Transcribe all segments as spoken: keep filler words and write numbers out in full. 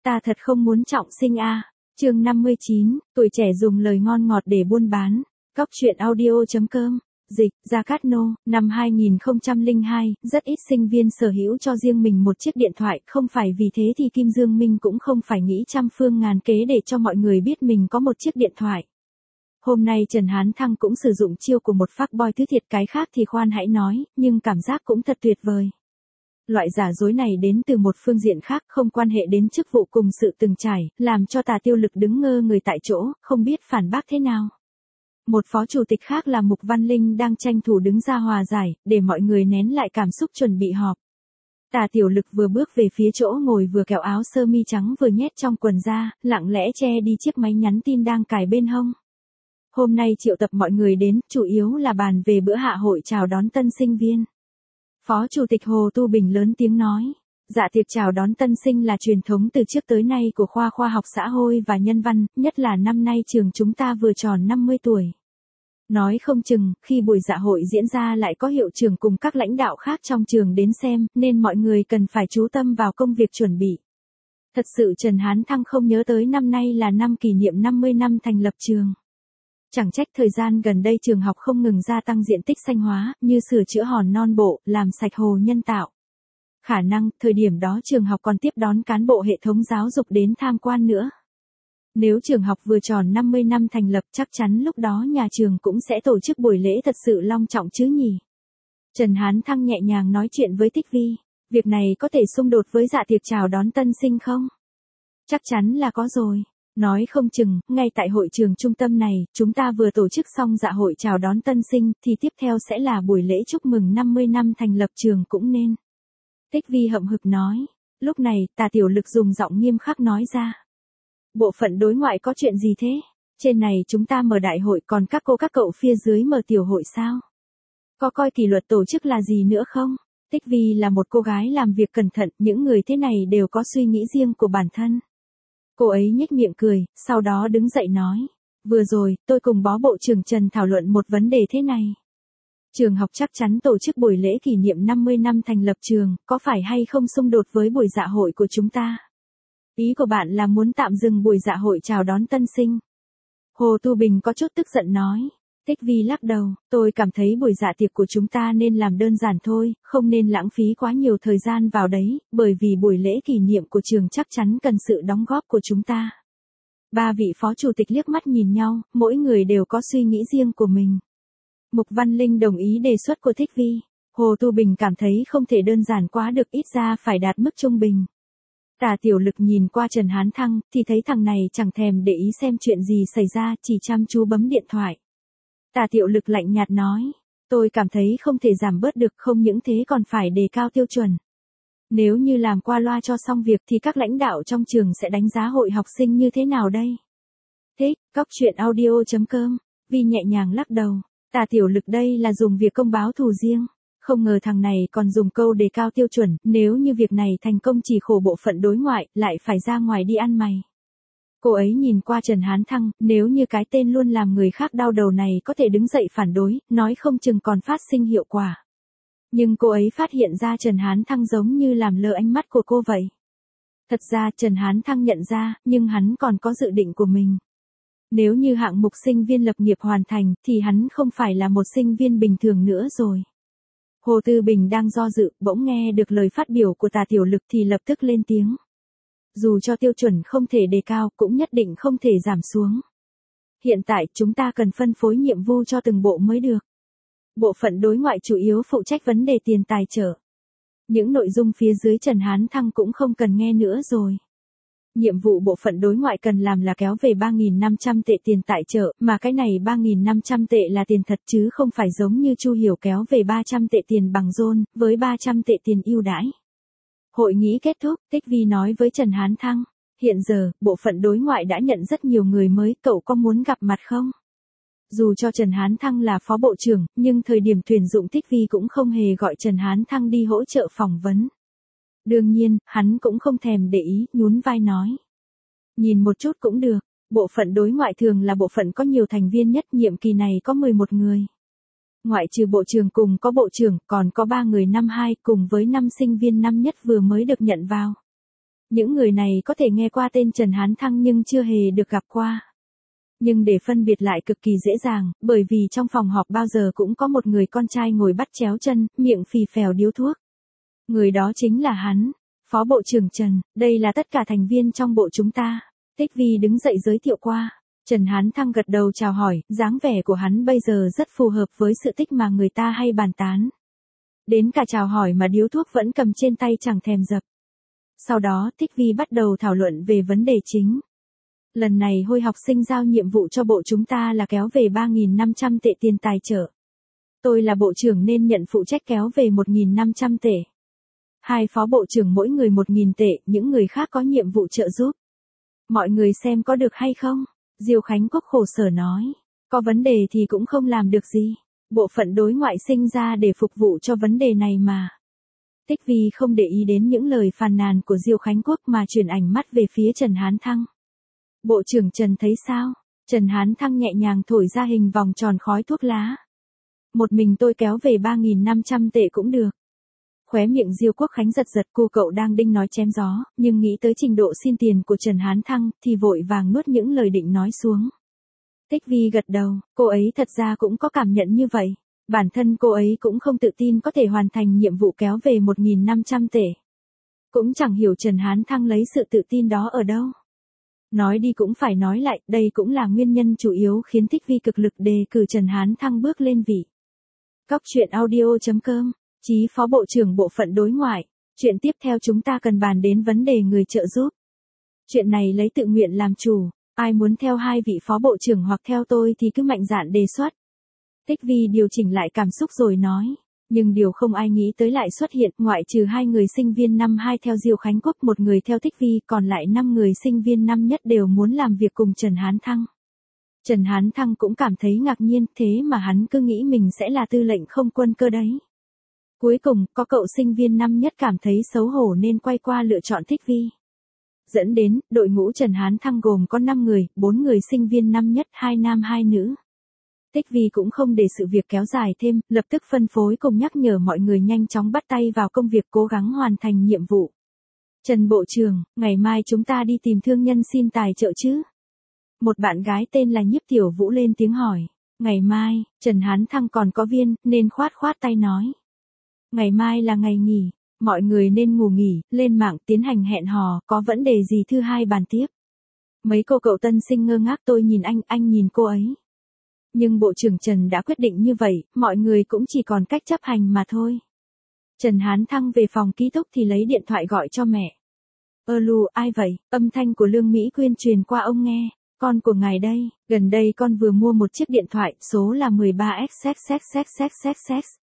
Ta thật không muốn trọng sinh a. Chương năm mươi chín, tuổi trẻ dùng lời ngon ngọt để buôn bán. Góc truyện audio chấm com. Dịch, Gia Cát Nô, năm hai nghìn không trăm lẻ hai, rất ít sinh viên sở hữu cho riêng mình một chiếc điện thoại, không phải vì thế thì Kim Dương Minh cũng không phải nghĩ trăm phương ngàn kế để cho mọi người biết mình có một chiếc điện thoại. Hôm nay Trần Hán Thăng cũng sử dụng chiêu của một fuckboy thứ thiệt, cái khác thì khoan hãy nói, nhưng cảm giác cũng thật tuyệt vời. Loại giả dối này đến từ một phương diện khác, không quan hệ đến chức vụ cùng sự từng trải, làm cho Tà Tiêu Lực đứng ngơ người tại chỗ, không biết phản bác thế nào. Một phó chủ tịch khác là Mục Văn Linh đang tranh thủ đứng ra hòa giải, để mọi người nén lại cảm xúc chuẩn bị họp. Tà Tiểu Lực vừa bước về phía chỗ ngồi vừa kéo áo sơ mi trắng vừa nhét trong quần ra, lặng lẽ che đi chiếc máy nhắn tin đang cài bên hông. Hôm nay triệu tập mọi người đến, chủ yếu là bàn về bữa hạ hội chào đón tân sinh viên. Phó Chủ tịch Hồ Tu Bình lớn tiếng nói, dạ tiệc chào đón tân sinh là truyền thống từ trước tới nay của khoa khoa học xã hội và nhân văn, nhất là năm nay trường chúng ta vừa tròn năm mươi tuổi. Nói không chừng, khi buổi dạ hội diễn ra lại có hiệu trưởng cùng các lãnh đạo khác trong trường đến xem, nên mọi người cần phải chú tâm vào công việc chuẩn bị. Thật sự Trần Hán Thăng không nhớ tới năm nay là năm kỷ niệm năm mươi năm thành lập trường. Chẳng trách thời gian gần đây trường học không ngừng gia tăng diện tích xanh hóa, như sửa chữa hòn non bộ, làm sạch hồ nhân tạo. Khả năng, thời điểm đó trường học còn tiếp đón cán bộ hệ thống giáo dục đến tham quan nữa. Nếu trường học vừa tròn năm mươi năm thành lập chắc chắn lúc đó nhà trường cũng sẽ tổ chức buổi lễ thật sự long trọng chứ nhỉ. Trần Hán Thăng nhẹ nhàng nói chuyện với Tích Vi, việc này có thể xung đột với dạ tiệc chào đón tân sinh không? Chắc chắn là có rồi. Nói không chừng, ngay tại hội trường trung tâm này, chúng ta vừa tổ chức xong dạ hội chào đón tân sinh, thì tiếp theo sẽ là buổi lễ chúc mừng năm mươi năm thành lập trường cũng nên. Tích Vi hậm hực nói. Lúc này, Tà Tiểu Lực dùng giọng nghiêm khắc nói ra. Bộ phận đối ngoại có chuyện gì thế? Trên này chúng ta mở đại hội, còn các cô các cậu phía dưới mở tiểu hội sao? Có coi kỷ luật tổ chức là gì nữa không? Tích Vi là một cô gái làm việc cẩn thận, những người thế này đều có suy nghĩ riêng của bản thân. Cô ấy nhếch miệng cười, sau đó đứng dậy nói. Vừa rồi, tôi cùng Bó Bộ trưởng Trần thảo luận một vấn đề thế này. Trường học chắc chắn tổ chức buổi lễ kỷ niệm năm mươi năm thành lập trường, có phải hay không xung đột với buổi dạ hội của chúng ta? Ý của bạn là muốn tạm dừng buổi dạ hội chào đón tân sinh. Hồ Tu Bình có chút tức giận nói. Tích Vi lắc đầu, tôi cảm thấy buổi dạ tiệc của chúng ta nên làm đơn giản thôi, không nên lãng phí quá nhiều thời gian vào đấy, bởi vì buổi lễ kỷ niệm của trường chắc chắn cần sự đóng góp của chúng ta. Ba vị phó chủ tịch liếc mắt nhìn nhau, mỗi người đều có suy nghĩ riêng của mình. Mục Văn Linh đồng ý đề xuất của Tích Vi. Hồ Tu Bình cảm thấy không thể đơn giản quá được, ít ra phải đạt mức trung bình. Tà Tiểu Lực nhìn qua Trần Hán Thăng, thì thấy thằng này chẳng thèm để ý xem chuyện gì xảy ra, chỉ chăm chú bấm điện thoại. Tà Tiểu Lực lạnh nhạt nói, tôi cảm thấy không thể giảm bớt được, không những thế còn phải đề cao tiêu chuẩn. Nếu như làm qua loa cho xong việc thì các lãnh đạo trong trường sẽ đánh giá hội học sinh như thế nào đây? Thích, góc truyện audio chấm com, Vi nhẹ nhàng lắc đầu, Tà Tiểu Lực đây là dùng việc công báo thù riêng. Không ngờ thằng này còn dùng câu đề cao tiêu chuẩn, nếu như việc này thành công chỉ khổ bộ phận đối ngoại, lại phải ra ngoài đi ăn mày. Cô ấy nhìn qua Trần Hán Thăng, nếu như cái tên luôn làm người khác đau đầu này có thể đứng dậy phản đối, nói không chừng còn phát sinh hiệu quả. Nhưng cô ấy phát hiện ra Trần Hán Thăng giống như làm lơ ánh mắt của cô vậy. Thật ra Trần Hán Thăng nhận ra, nhưng hắn còn có dự định của mình. Nếu như hạng mục sinh viên lập nghiệp hoàn thành, thì hắn không phải là một sinh viên bình thường nữa rồi. Hồ Tư Bình đang do dự, bỗng nghe được lời phát biểu của Tà Tiểu Lực thì lập tức lên tiếng. Dù cho tiêu chuẩn không thể đề cao, cũng nhất định không thể giảm xuống. Hiện tại, chúng ta cần phân phối nhiệm vụ cho từng bộ mới được. Bộ phận đối ngoại chủ yếu phụ trách vấn đề tiền tài trợ. Những nội dung phía dưới Trần Hán Thăng cũng không cần nghe nữa rồi. Nhiệm vụ bộ phận đối ngoại cần làm là kéo về ba nghìn năm trăm tệ tiền tài trợ, mà cái này ba nghìn năm trăm tệ là tiền thật chứ không phải giống như Chu Hiểu kéo về ba trăm tệ tiền bằng rôn, với ba trăm tệ tiền ưu đãi. Hội nghị kết thúc, Tích Vi nói với Trần Hán Thăng, hiện giờ, bộ phận đối ngoại đã nhận rất nhiều người mới, cậu có muốn gặp mặt không? Dù cho Trần Hán Thăng là phó bộ trưởng, nhưng thời điểm tuyển dụng Tích Vi cũng không hề gọi Trần Hán Thăng đi hỗ trợ phỏng vấn. Đương nhiên, hắn cũng không thèm để ý, nhún vai nói. Nhìn một chút cũng được, bộ phận đối ngoại thường là bộ phận có nhiều thành viên nhất, nhiệm kỳ này có mười một người. Ngoại trừ bộ trưởng cùng có bộ trưởng, còn có ba người năm hai cùng với năm sinh viên năm nhất vừa mới được nhận vào. Những người này có thể nghe qua tên Trần Hán Thăng nhưng chưa hề được gặp qua. Nhưng để phân biệt lại cực kỳ dễ dàng, bởi vì trong phòng họp bao giờ cũng có một người con trai ngồi bắt chéo chân, miệng phì phèo điếu thuốc. Người đó chính là hắn, Phó Bộ trưởng Trần, đây là tất cả thành viên trong bộ chúng ta. Tích Vi đứng dậy giới thiệu qua. Trần Hán Thăng gật đầu chào hỏi, dáng vẻ của hắn bây giờ rất phù hợp với sự tích mà người ta hay bàn tán. Đến cả chào hỏi mà điếu thuốc vẫn cầm trên tay chẳng thèm dập. Sau đó Tích Vi bắt đầu thảo luận về vấn đề chính. Lần này Hồi học sinh giao nhiệm vụ cho bộ chúng ta là kéo về ba nghìn năm trăm tệ tiền tài trợ. Tôi là bộ trưởng nên nhận phụ trách kéo về một nghìn năm trăm tệ. Hai phó bộ trưởng mỗi người một nghìn tệ, những người khác có nhiệm vụ trợ giúp. Mọi người xem có được hay không? Diêu Khánh Quốc khổ sở nói. Có vấn đề thì cũng không làm được gì. Bộ phận đối ngoại sinh ra để phục vụ cho vấn đề này mà. Tích Vi không để ý đến những lời phàn nàn của Diêu Khánh Quốc mà chuyển ảnh mắt về phía Trần Hán Thăng. Bộ trưởng Trần thấy sao? Trần Hán Thăng nhẹ nhàng thổi ra hình vòng tròn khói thuốc lá. Một mình tôi kéo về ba nghìn năm trăm tệ cũng được. Khóe miệng Diêu Quốc Khánh giật giật, cô cậu đang đinh nói chém gió, nhưng nghĩ tới trình độ xin tiền của Trần Hán Thăng thì vội vàng nuốt những lời định nói xuống. Tích Vi gật đầu, cô ấy thật ra cũng có cảm nhận như vậy. Bản thân cô ấy cũng không tự tin có thể hoàn thành nhiệm vụ kéo về một nghìn năm trăm tệ. Cũng chẳng hiểu Trần Hán Thăng lấy sự tự tin đó ở đâu. Nói đi cũng phải nói lại, đây cũng là nguyên nhân chủ yếu khiến Tích Vi cực lực đề cử Trần Hán Thăng bước lên vị. Cóc truyện audio chấm com, Chí Phó Bộ trưởng Bộ phận Đối ngoại. Chuyện tiếp theo chúng ta cần bàn đến vấn đề người trợ giúp. Chuyện này lấy tự nguyện làm chủ, ai muốn theo hai vị phó bộ trưởng hoặc theo tôi thì cứ mạnh dạn đề xuất. Tích Vi điều chỉnh lại cảm xúc rồi nói. Nhưng điều không ai nghĩ tới lại xuất hiện, ngoại trừ hai người sinh viên năm hai theo Diêu Khánh Quốc, một người theo Tích Vi, còn lại năm người sinh viên năm nhất đều muốn làm việc cùng Trần Hán Thăng. Trần Hán Thăng cũng cảm thấy ngạc nhiên, thế mà hắn cứ nghĩ mình sẽ là tư lệnh không quân cơ đấy. Cuối cùng, có cậu sinh viên năm nhất cảm thấy xấu hổ nên quay qua lựa chọn Tích Vi. Dẫn đến, đội ngũ Trần Hán Thăng gồm có năm người, bốn người sinh viên năm nhất, hai nam hai nữ. Tích Vi cũng không để sự việc kéo dài thêm, lập tức phân phối cùng nhắc nhở mọi người nhanh chóng bắt tay vào công việc cố gắng hoàn thành nhiệm vụ. Trần Bộ trưởng, ngày mai chúng ta đi tìm thương nhân xin tài trợ chứ? Một bạn gái tên là Nhiếp Tiểu Vũ lên tiếng hỏi. Ngày mai, Trần Hán Thăng còn có viên, nên khoát khoát tay nói. Ngày mai là ngày nghỉ, mọi người nên ngủ nghỉ, lên mạng tiến hành hẹn hò, có vấn đề gì thứ hai bàn tiếp. Mấy cô cậu tân sinh ngơ ngác, tôi nhìn anh, anh nhìn cô ấy. Nhưng Bộ trưởng Trần đã quyết định như vậy, mọi người cũng chỉ còn cách chấp hành mà thôi. Trần Hán Thăng về phòng ký túc thì lấy điện thoại gọi cho mẹ. Ơ lù, ai vậy? Âm thanh của Lương Mỹ Quyên truyền qua ông nghe. Con của ngài đây, gần đây con vừa mua một chiếc điện thoại, số là mười ba x x x x x x.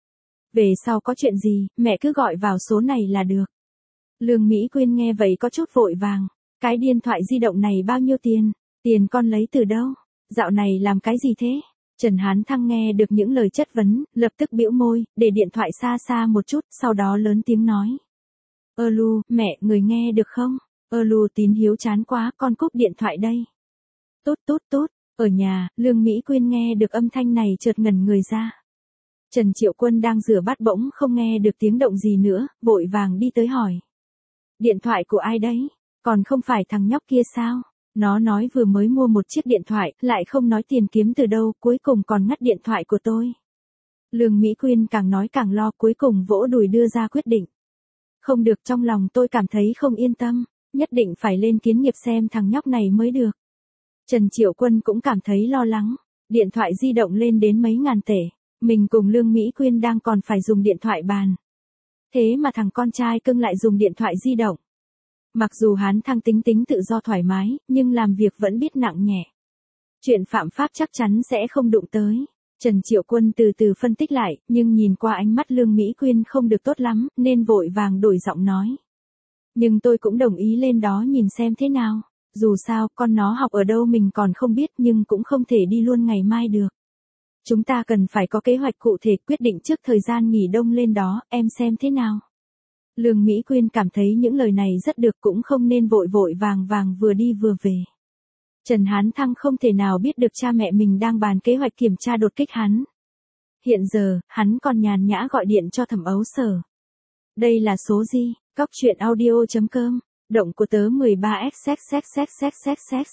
Về sau có chuyện gì, mẹ cứ gọi vào số này là được. Lương Mỹ Quyên nghe vậy có chút vội vàng. Cái điện thoại di động này bao nhiêu tiền? Tiền con lấy từ đâu? Dạo này làm cái gì thế? Trần Hán Thăng nghe được những lời chất vấn, lập tức bĩu môi, để điện thoại xa xa một chút, sau đó lớn tiếng nói. Ơ lu, mẹ, người nghe được không? Ơ lu, Tín Hiếu chán quá, con cúp điện thoại đây. Tốt tốt tốt, ở nhà, Lương Mỹ Quyên nghe được âm thanh này chợt ngẩn người ra. Trần Triệu Quân đang rửa bát bỗng không nghe được tiếng động gì nữa, vội vàng đi tới hỏi. Điện thoại của ai đấy? Còn không phải thằng nhóc kia sao? Nó nói vừa mới mua một chiếc điện thoại, lại không nói tiền kiếm từ đâu, cuối cùng còn ngắt điện thoại của tôi. Lương Mỹ Quyên càng nói càng lo, cuối cùng vỗ đùi đưa ra quyết định. Không được, trong lòng tôi cảm thấy không yên tâm, nhất định phải lên kiến nghiệp xem thằng nhóc này mới được. Trần Triệu Quân cũng cảm thấy lo lắng, điện thoại di động lên đến mấy ngàn tệ, mình cùng Lương Mỹ Quyên đang còn phải dùng điện thoại bàn. Thế mà thằng con trai cưng lại dùng điện thoại di động. Mặc dù Hán Thăng tính tính tự do thoải mái, nhưng làm việc vẫn biết nặng nhẹ. Chuyện phạm pháp chắc chắn sẽ không đụng tới. Trần Triệu Quân từ từ phân tích lại, nhưng nhìn qua ánh mắt Lương Mỹ Quyên không được tốt lắm, nên vội vàng đổi giọng nói. Nhưng tôi cũng đồng ý lên đó nhìn xem thế nào. Dù sao, con nó học ở đâu mình còn không biết, nhưng cũng không thể đi luôn ngày mai được. Chúng ta cần phải có kế hoạch cụ thể, quyết định trước thời gian nghỉ đông lên đó, em xem thế nào. Lương Mỹ Quyên cảm thấy những lời này rất được, cũng không nên vội vội vàng vàng vừa đi vừa về. Trần Hán Thăng không thể nào biết được cha mẹ mình đang bàn kế hoạch kiểm tra đột kích hắn. Hiện giờ, hắn còn nhàn nhã gọi điện cho Thẩm Ấu Sở. Đây là số gì? Cóc truyện audio chấm com Động của tớ mười ba x x x x x x x.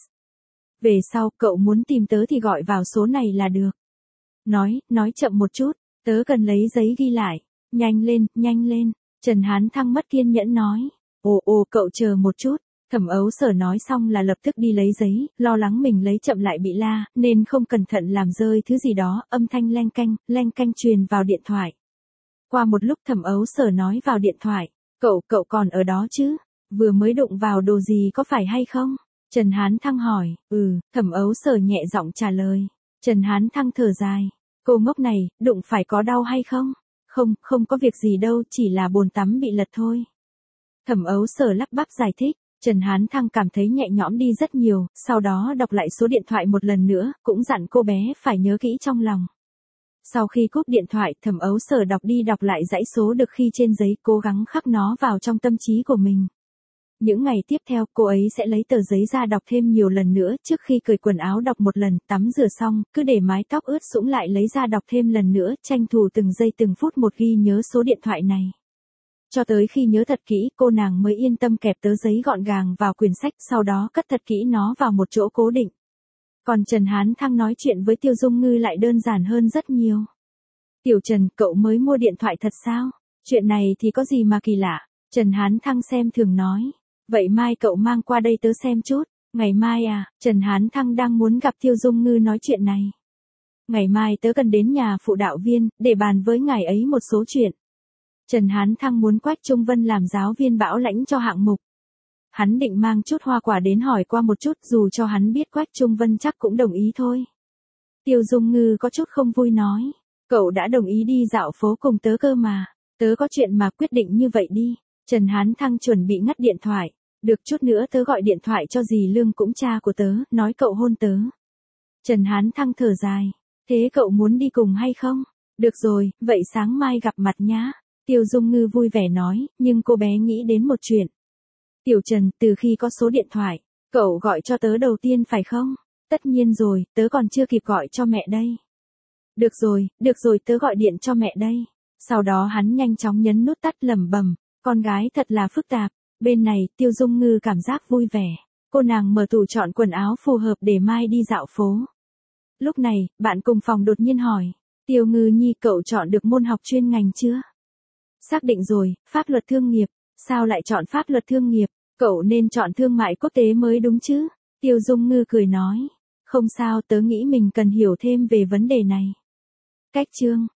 Về sau, cậu muốn tìm tớ thì gọi vào số này là được. Nói, nói chậm một chút, tớ cần lấy giấy ghi lại. Nhanh lên, nhanh lên. Trần Hán Thăng mất kiên nhẫn nói. Ồ ồ cậu chờ một chút. Thẩm Ấu Sở nói xong là lập tức đi lấy giấy, lo lắng mình lấy chậm lại bị la, nên không cẩn thận làm rơi thứ gì đó, âm thanh leng canh, leng canh truyền vào điện thoại. Qua một lúc Thẩm Ấu Sở nói vào điện thoại, cậu, cậu còn ở đó chứ? Vừa mới đụng vào đồ gì có phải hay không? Trần Hán Thăng hỏi, ừ, Thẩm Ấu Sở nhẹ giọng trả lời. Trần Hán Thăng thở dài, cô ngốc này, đụng phải có đau hay không? Không, không có việc gì đâu, chỉ là bồn tắm bị lật thôi. Thẩm Ấu Sở lắp bắp giải thích. Trần Hán Thăng cảm thấy nhẹ nhõm đi rất nhiều, sau đó đọc lại số điện thoại một lần nữa, cũng dặn cô bé phải nhớ kỹ trong lòng. Sau khi cúp điện thoại, Thẩm Ấu Sở đọc đi đọc lại dãy số được ghi trên giấy, cố gắng khắc nó vào trong tâm trí của mình. Những ngày tiếp theo, cô ấy sẽ lấy tờ giấy ra đọc thêm nhiều lần nữa, trước khi cởi quần áo đọc một lần, tắm rửa xong, cứ để mái tóc ướt sũng lại lấy ra đọc thêm lần nữa, tranh thủ từng giây từng phút một ghi nhớ số điện thoại này. Cho tới khi nhớ thật kỹ, cô nàng mới yên tâm kẹp tờ giấy gọn gàng vào quyển sách, sau đó cất thật kỹ nó vào một chỗ cố định. Còn Trần Hán Thăng nói chuyện với Tiêu Dung Ngư lại đơn giản hơn rất nhiều. Tiểu Trần, cậu mới mua điện thoại thật sao? Chuyện này thì có gì mà kỳ lạ? Trần Hán Thăng xem thường nói. Vậy mai cậu mang qua đây tớ xem chút. Ngày mai à? Trần Hán Thăng đang muốn gặp Tiêu Dung Ngư nói chuyện này. Ngày mai tớ cần đến nhà phụ đạo viên, để bàn với ngài ấy một số chuyện. Trần Hán Thăng muốn Quách Trung Vân làm giáo viên bảo lãnh cho hạng mục. Hắn định mang chút hoa quả đến hỏi qua một chút, dù cho hắn biết Quách Trung Vân chắc cũng đồng ý thôi. Tiêu Dung Ngư có chút không vui nói. Cậu đã đồng ý đi dạo phố cùng tớ cơ mà. Tớ có chuyện mà quyết định như vậy đi. Trần Hán Thăng chuẩn bị ngắt điện thoại. Được chút nữa tớ gọi điện thoại cho dì Lương cũng cha của tớ, nói cậu hôn tớ. Trần Hán Thăng thở dài. Thế cậu muốn đi cùng hay không? Được rồi, vậy sáng mai gặp mặt nhá. Tiêu Dung Ngư vui vẻ nói, nhưng cô bé nghĩ đến một chuyện. Tiểu Trần, từ khi có số điện thoại, cậu gọi cho tớ đầu tiên phải không? Tất nhiên rồi, tớ còn chưa kịp gọi cho mẹ đây. Được rồi, được rồi tớ gọi điện cho mẹ đây. Sau đó hắn nhanh chóng nhấn nút tắt lẩm bẩm, con gái thật là phức tạp. Bên này, Tiêu Dung Ngư cảm giác vui vẻ. Cô nàng mở tủ chọn quần áo phù hợp để mai đi dạo phố. Lúc này, bạn cùng phòng đột nhiên hỏi, Tiêu Ngư Nhi cậu chọn được môn học chuyên ngành chưa? Xác định rồi, pháp luật thương nghiệp. Sao lại chọn pháp luật thương nghiệp? Cậu nên chọn thương mại quốc tế mới đúng chứ? Tiêu Dung Ngư cười nói. Không sao, tớ nghĩ mình cần hiểu thêm về vấn đề này. Cách chương